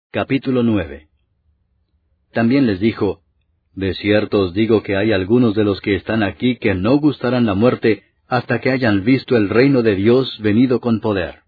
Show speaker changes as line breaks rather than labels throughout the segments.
Capítulo 9. También les dijo, De cierto os digo que hay algunos de los que están aquí que no gustarán la muerte hasta que hayan visto el reino de Dios venido con poder.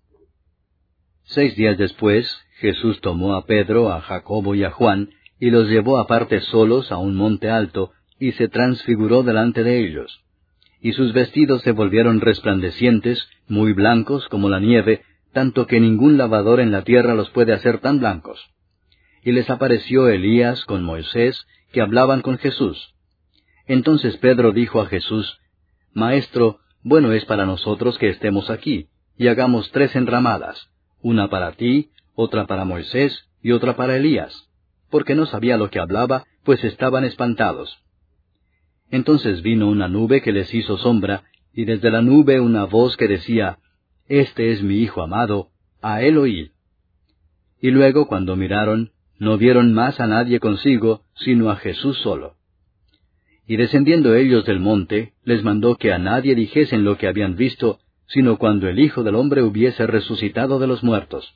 6 días después, Jesús tomó a Pedro, a Jacobo y a Juan, y los llevó aparte solos a un monte alto, y se transfiguró delante de ellos. Y sus vestidos se volvieron resplandecientes, muy blancos como la nieve, tanto que ningún lavador en la tierra los puede hacer tan blancos. Y les apareció Elías con Moisés, que hablaban con Jesús. Entonces Pedro dijo a Jesús, Maestro, bueno es para nosotros que estemos aquí, y hagamos 3 enramadas, una para ti, otra para Moisés, y otra para Elías, porque no sabía lo que hablaba, pues estaban espantados. Entonces vino una nube que les hizo sombra, y desde la nube una voz que decía, Este es mi Hijo amado, a él oíd. Y luego, cuando miraron, no vieron más a nadie consigo, sino a Jesús solo. Y descendiendo ellos del monte, les mandó que a nadie dijesen lo que habían visto, sino cuando el Hijo del Hombre hubiese resucitado de los muertos.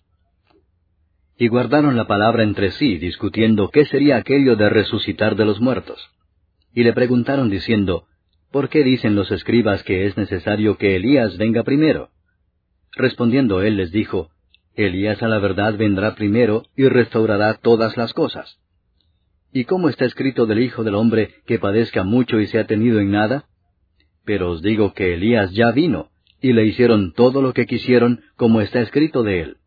Y guardaron la palabra entre sí, discutiendo qué sería aquello de resucitar de los muertos. Y le preguntaron diciendo, ¿Por qué dicen los escribas que es necesario que Elías venga primero? Respondiendo él les dijo, Elías a la verdad vendrá primero y restaurará todas las cosas. ¿Y cómo está escrito del Hijo del Hombre que padezca mucho y sea tenido en nada? Pero os digo que Elías ya vino, y le hicieron todo lo que quisieron, como está escrito de él.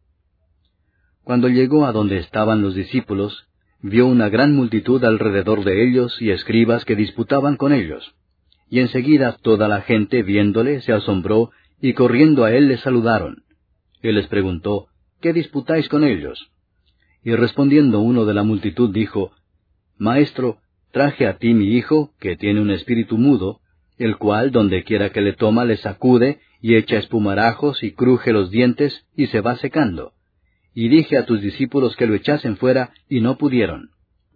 Cuando llegó a donde estaban los discípulos, vio una gran multitud alrededor de ellos y escribas que disputaban con ellos. Y enseguida toda la gente, viéndole, se asombró, y corriendo a él le saludaron. Él les preguntó, ¿qué disputáis con ellos? Y respondiendo uno de la multitud dijo, Maestro, traje a ti mi hijo, que tiene un espíritu mudo, el cual donde quiera que le toma le sacude, y echa espumarajos, y cruje los dientes, y se va secando. Y dije a tus discípulos que lo echasen fuera, y no pudieron.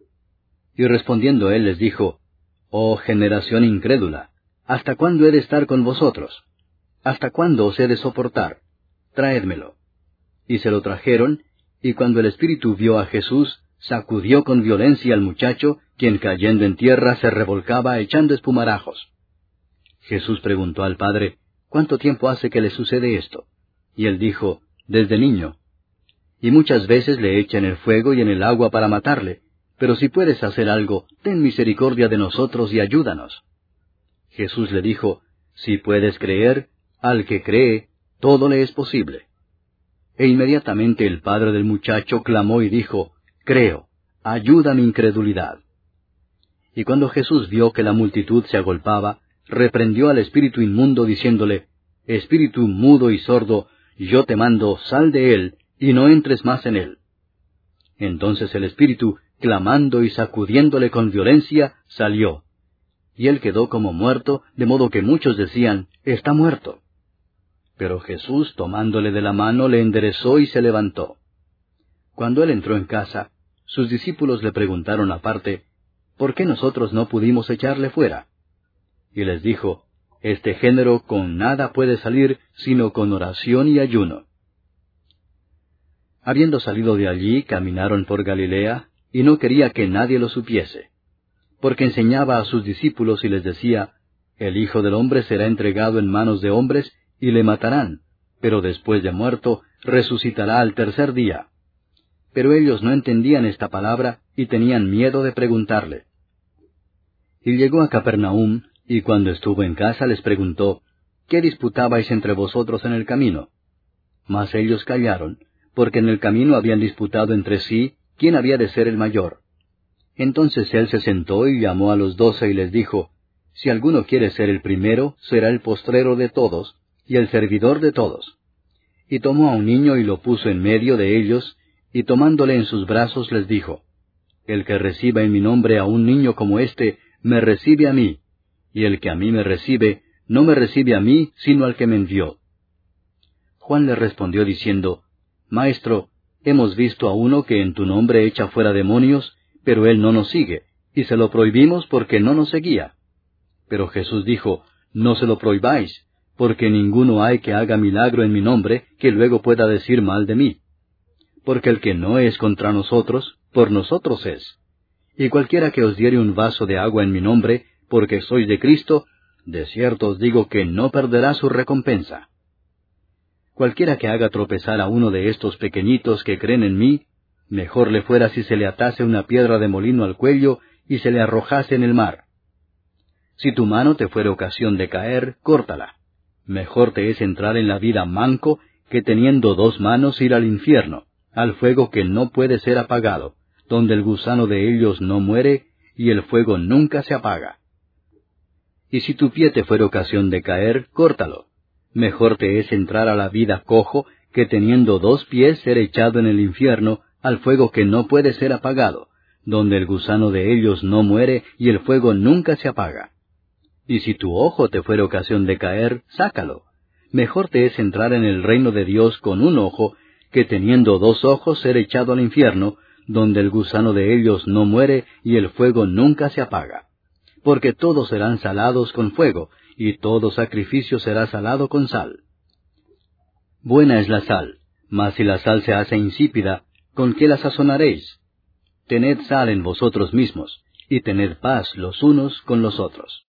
Y respondiendo él les dijo, Oh generación incrédula, ¿hasta cuándo he de estar con vosotros? ¿Hasta cuándo os he de soportar? Traédmelo. Y se lo trajeron, y cuando el espíritu vio a Jesús, sacudió con violencia al muchacho, quien cayendo en tierra se revolcaba echando espumarajos. Jesús preguntó al padre, ¿cuánto tiempo hace que le sucede esto? Y él dijo, desde niño. Y muchas veces le echa en el fuego y en el agua para matarle, pero si puedes hacer algo, ten misericordia de nosotros y ayúdanos. Jesús le dijo, si puedes creer, al que cree, todo le es posible. E inmediatamente el padre del muchacho clamó y dijo, Creo, ayuda mi incredulidad. Y cuando Jesús vio que la multitud se agolpaba, reprendió al espíritu inmundo diciéndole, Espíritu mudo y sordo, yo te mando, sal de él, y no entres más en él. Entonces el espíritu, clamando y sacudiéndole con violencia, salió. Y él quedó como muerto, de modo que muchos decían, Está muerto. Pero Jesús, tomándole de la mano, le enderezó y se levantó. Cuando él entró en casa, sus discípulos le preguntaron aparte, ¿por qué nosotros no pudimos echarle fuera? Y les dijo, este género con nada puede salir, sino con oración y ayuno. Habiendo salido de allí, caminaron por Galilea, y no quería que nadie lo supiese, porque enseñaba a sus discípulos y les decía, el Hijo del Hombre será entregado en manos de hombres, y le matarán, pero después de muerto, resucitará al tercer día. Pero ellos no entendían esta palabra, y tenían miedo de preguntarle. Y llegó a Capernaum, y cuando estuvo en casa les preguntó, ¿qué disputabais entre vosotros en el camino? Mas ellos callaron, porque en el camino habían disputado entre sí, quién había de ser el mayor. Entonces él se sentó y llamó a los 12 y les dijo, si alguno quiere ser el primero, será el postrero de todos, y el servidor de todos. Y tomó a un niño y lo puso en medio de ellos, y tomándole en sus brazos les dijo, el que reciba en mi nombre a un niño como este, me recibe a mí, y el que a mí me recibe, no me recibe a mí, sino al que me envió. Juan le respondió diciendo, Maestro, hemos visto a uno que en tu nombre echa fuera demonios, pero él no nos sigue, y se lo prohibimos porque no nos seguía. Pero Jesús dijo, no se lo prohibáis, porque ninguno hay que haga milagro en mi nombre, que luego pueda decir mal de mí. porque el que no es contra nosotros, por nosotros es. Y cualquiera que os diere un vaso de agua en mi nombre, porque sois de Cristo, de cierto os digo que no perderá su recompensa. Cualquiera que haga tropezar a uno de estos pequeñitos que creen en mí, mejor le fuera si se le atase una piedra de molino al cuello y se le arrojase en el mar. Si tu mano te fuere ocasión de caer, córtala. Mejor te es entrar en la vida manco que teniendo 2 manos ir al infierno, al fuego que no puede ser apagado, donde el gusano de ellos no muere y el fuego nunca se apaga. Y si tu pie te fuere ocasión de caer, córtalo. Mejor te es entrar a la vida cojo que teniendo 2 pies ser echado en el infierno, al fuego que no puede ser apagado, donde el gusano de ellos no muere y el fuego nunca se apaga. Y si tu ojo te fuere ocasión de caer, sácalo. Mejor te es entrar en el reino de Dios con un ojo, que teniendo 2 ojos ser echado al infierno, donde el gusano de ellos no muere y el fuego nunca se apaga. Porque todos serán salados con fuego, y todo sacrificio será salado con sal. Buena es la sal, mas si la sal se hace insípida, ¿con qué la sazonaréis? Tened sal en vosotros mismos, y tened paz los unos con los otros.